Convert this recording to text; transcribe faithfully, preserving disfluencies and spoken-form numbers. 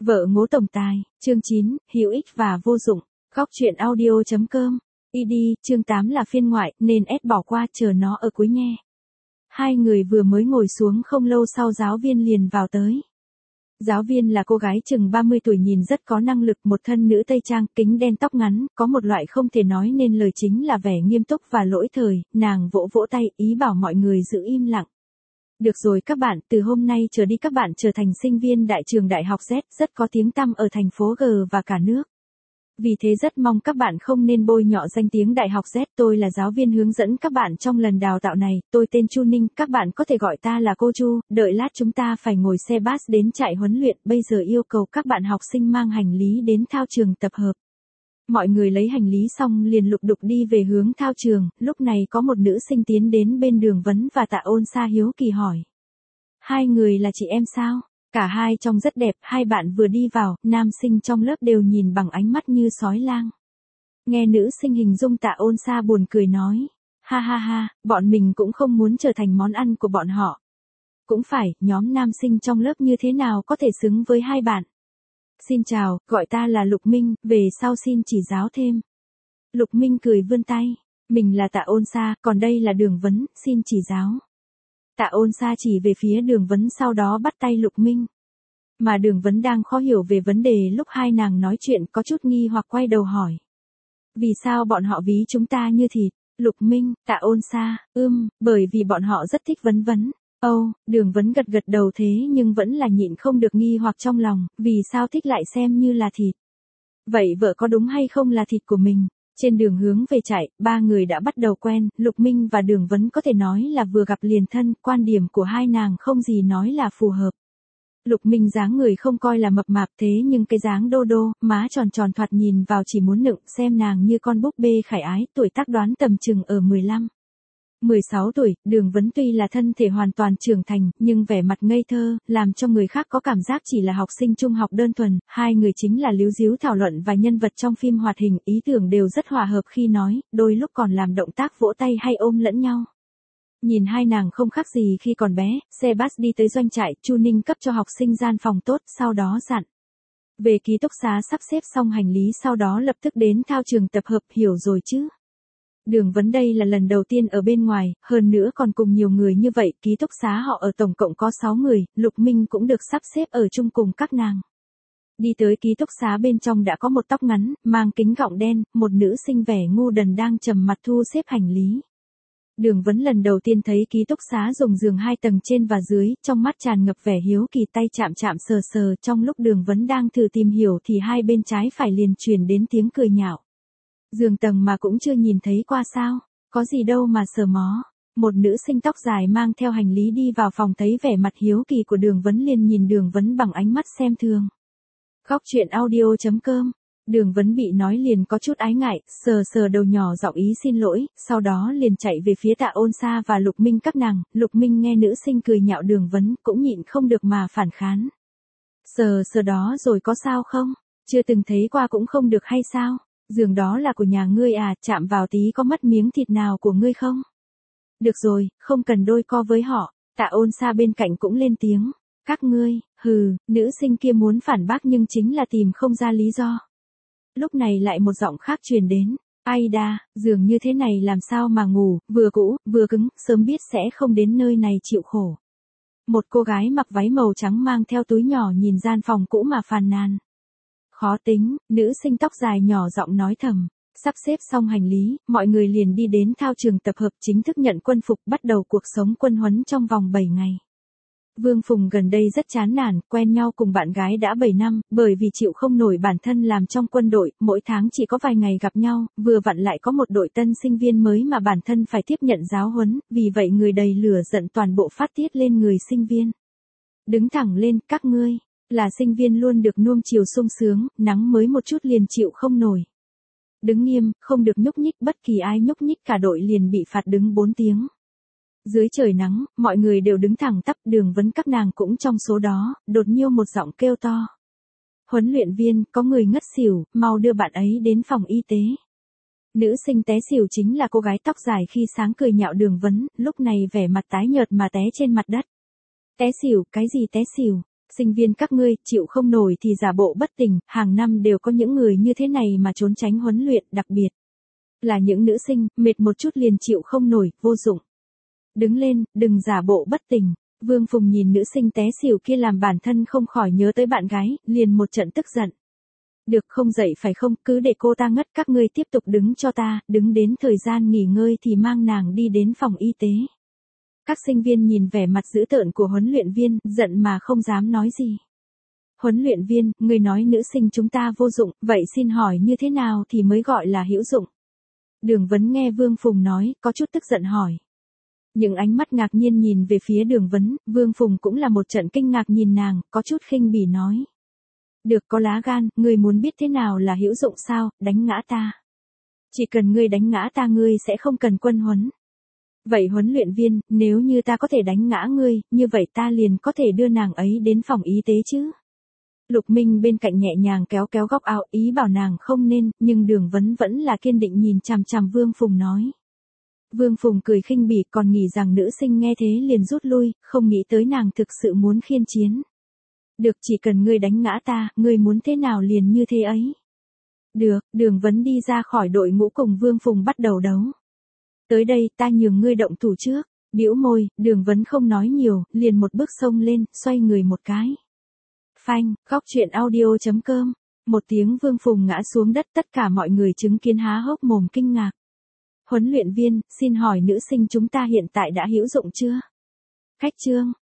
Vợ ngố tổng tài, chương chín, hữu ích và vô dụng, góc truyện audio chấm com, i đi, chương tám là phiên ngoại, nên ép bỏ qua, chờ nó ở cuối nghe. Hai người vừa mới ngồi xuống không lâu sau giáo viên liền vào tới. Giáo viên là cô gái chừng ba mươi tuổi nhìn rất có năng lực, một thân nữ tây trang, kính đen tóc ngắn, có một loại không thể nói nên lời chính là vẻ nghiêm túc và lỗi thời, nàng vỗ vỗ tay, ý bảo mọi người giữ im lặng. Được rồi các bạn, từ hôm nay trở đi các bạn trở thành sinh viên đại trường Đại học Z, rất có tiếng tăm ở thành phố G và cả nước. Vì thế rất mong các bạn không nên bôi nhọ danh tiếng Đại học Z. Tôi là giáo viên hướng dẫn các bạn trong lần đào tạo này, tôi tên Chu Ninh, các bạn có thể gọi ta là cô Chu, đợi lát chúng ta phải ngồi xe bus đến trại huấn luyện, bây giờ yêu cầu các bạn học sinh mang hành lý đến thao trường tập hợp. Mọi người lấy hành lý xong liền lục đục đi về hướng thao trường, lúc này có một nữ sinh tiến đến bên Đường Vấn và Tạ Ôn Sa hiếu kỳ hỏi. Hai người là chị em sao? Cả hai trông rất đẹp, hai bạn vừa đi vào, nam sinh trong lớp đều nhìn bằng ánh mắt như sói lang. Nghe nữ sinh hình dung Tạ Ôn Sa buồn cười nói. Ha ha ha, bọn mình cũng không muốn trở thành món ăn của bọn họ. Cũng phải, nhóm nam sinh trong lớp như thế nào có thể xứng với hai bạn. Xin chào, gọi ta là Lục Minh, về sau xin chỉ giáo thêm. Lục Minh cười vươn tay, mình là Tạ Ôn Sa, còn đây là Đường Vấn, xin chỉ giáo. Tạ Ôn Sa chỉ về phía Đường Vấn sau đó bắt tay Lục Minh. Mà Đường Vấn đang khó hiểu về vấn đề lúc hai nàng nói chuyện có chút nghi hoặc quay đầu hỏi. Vì sao bọn họ ví chúng ta như thịt? Lục Minh, Tạ Ôn Sa, ưm, bởi vì bọn họ rất thích vấn vấn. Âu, oh, Đường Vấn gật gật đầu thế nhưng vẫn là nhịn không được nghi hoặc trong lòng, vì sao thích lại xem như là thịt. Vậy vợ có đúng hay không là thịt của mình? Trên đường hướng về trại, ba người đã bắt đầu quen, Lục Minh và Đường Vấn có thể nói là vừa gặp liền thân, quan điểm của hai nàng không gì nói là phù hợp. Lục Minh dáng người không coi là mập mạp thế nhưng cái dáng đô đô, má tròn tròn thoạt nhìn vào chỉ muốn nựng, xem nàng như con búp bê khải ái, tuổi tác đoán tầm chừng ở mười lăm. mười sáu tuổi, Đường Vấn tuy là thân thể hoàn toàn trưởng thành, nhưng vẻ mặt ngây thơ, làm cho người khác có cảm giác chỉ là học sinh trung học đơn thuần, hai người chính là líu díu thảo luận và nhân vật trong phim hoạt hình, ý tưởng đều rất hòa hợp khi nói, đôi lúc còn làm động tác vỗ tay hay ôm lẫn nhau. Nhìn hai nàng không khác gì khi còn bé, xe bus đi tới doanh trại, Chu Ninh cấp cho học sinh gian phòng tốt, sau đó dặn. Về ký túc xá sắp xếp xong hành lý sau đó lập tức đến thao trường tập hợp, hiểu rồi chứ? Đường Vấn đây là lần đầu tiên ở bên ngoài, hơn nữa còn cùng nhiều người như vậy, ký túc xá họ ở tổng cộng có sáu người, Lục Minh cũng được sắp xếp ở chung cùng các nàng. Đi tới ký túc xá bên trong đã có một tóc ngắn, mang kính gọng đen, một nữ sinh vẻ ngu đần đang trầm mặt thu xếp hành lý. Đường Vấn lần đầu tiên thấy ký túc xá dùng giường hai tầng trên và dưới, trong mắt tràn ngập vẻ hiếu kỳ, tay chạm chạm sờ sờ, trong lúc Đường Vấn đang thử tìm hiểu thì hai bên trái phải liền truyền đến tiếng cười nhạo. Giường tầng mà cũng chưa nhìn thấy qua sao, có gì đâu mà sờ mó. Một nữ sinh tóc dài mang theo hành lý đi vào phòng thấy vẻ mặt hiếu kỳ của Đường Vấn liền nhìn Đường Vấn bằng ánh mắt xem thường. Góc truyện audio chấm com, Đường Vấn bị nói liền có chút ái ngại, sờ sờ đầu nhỏ giọng ý xin lỗi, sau đó liền chạy về phía Tạ Ôn Sa và Lục Minh các nàng. Lục Minh nghe nữ sinh cười nhạo Đường Vấn cũng nhịn không được mà phản kháng. Sờ sờ đó rồi có sao không? Chưa từng thấy qua cũng không được hay sao? Giường đó là của nhà ngươi à, chạm vào tí có mất miếng thịt nào của ngươi không? Được rồi, không cần đôi co với họ. Tạ Ôn Sa bên cạnh cũng lên tiếng. Các ngươi, hừ, nữ sinh kia muốn phản bác nhưng chính là tìm không ra lý do. Lúc này lại một giọng khác truyền đến. Ai đa, giường như thế này làm sao mà ngủ, vừa cũ, vừa cứng, sớm biết sẽ không đến nơi này chịu khổ. Một cô gái mặc váy màu trắng mang theo túi nhỏ nhìn gian phòng cũ mà phàn nàn. Khó tính, nữ sinh tóc dài nhỏ giọng nói thầm. Sắp xếp xong hành lý, mọi người liền đi đến thao trường tập hợp chính thức nhận quân phục, bắt đầu cuộc sống quân huấn trong vòng bảy ngày. Vương Phùng gần đây rất chán nản, quen nhau cùng bạn gái đã bảy năm, bởi vì chịu không nổi bản thân làm trong quân đội, mỗi tháng chỉ có vài ngày gặp nhau, vừa vặn lại có một đội tân sinh viên mới mà bản thân phải tiếp nhận giáo huấn, vì vậy người đầy lửa giận toàn bộ phát tiết lên người sinh viên. Đứng thẳng lên, các ngươi. Là sinh viên luôn được nuông chiều sung sướng, nắng mới một chút liền chịu không nổi. Đứng nghiêm, không được nhúc nhích, bất kỳ ai nhúc nhích cả đội liền bị phạt đứng bốn tiếng. Dưới trời nắng, mọi người đều đứng thẳng tắp, Đường Vấn các nàng cũng trong số đó, đột nhiên một giọng kêu to. Huấn luyện viên, có người ngất xỉu, mau đưa bạn ấy đến phòng y tế. Nữ sinh té xỉu chính là cô gái tóc dài khi sáng cười nhạo Đường Vấn, lúc này vẻ mặt tái nhợt mà té trên mặt đất. Té xỉu, cái gì té xỉu? Sinh viên các ngươi, chịu không nổi thì giả bộ bất tỉnh, hàng năm đều có những người như thế này mà trốn tránh huấn luyện, đặc biệt là những nữ sinh, mệt một chút liền chịu không nổi, vô dụng. Đứng lên, đừng giả bộ bất tỉnh. Vương Phùng nhìn nữ sinh té xỉu kia làm bản thân không khỏi nhớ tới bạn gái, liền một trận tức giận. Được không dậy phải không, cứ để cô ta ngất, các ngươi tiếp tục đứng cho ta, đứng đến thời gian nghỉ ngơi thì mang nàng đi đến phòng y tế. Các sinh viên nhìn vẻ mặt dữ tợn của huấn luyện viên, giận mà không dám nói gì. Huấn luyện viên, người nói nữ sinh chúng ta vô dụng, vậy xin hỏi như thế nào thì mới gọi là hữu dụng? Đường Vấn nghe Vương Phùng nói, có chút tức giận hỏi. Những ánh mắt ngạc nhiên nhìn về phía Đường Vấn, Vương Phùng cũng là một trận kinh ngạc nhìn nàng, có chút khinh bỉ nói. Được, có lá gan, ngươi muốn biết thế nào là hữu dụng sao, đánh ngã ta. Chỉ cần ngươi đánh ngã ta ngươi sẽ không cần quân huấn. Vậy huấn luyện viên, nếu như ta có thể đánh ngã ngươi, như vậy ta liền có thể đưa nàng ấy đến phòng y tế chứ. Lục Minh bên cạnh nhẹ nhàng kéo kéo góc áo, ý bảo nàng không nên, nhưng Đường Vấn vẫn là kiên định nhìn chằm chằm Vương Phùng nói. Vương Phùng cười khinh bỉ, còn nghĩ rằng nữ sinh nghe thế liền rút lui, không nghĩ tới nàng thực sự muốn khiên chiến. Được, chỉ cần ngươi đánh ngã ta, ngươi muốn thế nào liền như thế ấy. Được, Đường Vấn đi ra khỏi đội ngũ cùng Vương Phùng bắt đầu đấu. Tới đây, ta nhường ngươi động thủ trước. Bĩu môi, Đường Vấn không nói nhiều, liền một bước xông lên, xoay người một cái. Phanh, góc truyện audio chấm com. Một tiếng Vương Phùng ngã xuống đất, tất cả mọi người chứng kiến há hốc mồm kinh ngạc. Huấn luyện viên, xin hỏi nữ sinh chúng ta hiện tại đã hữu dụng chưa? Cách chương.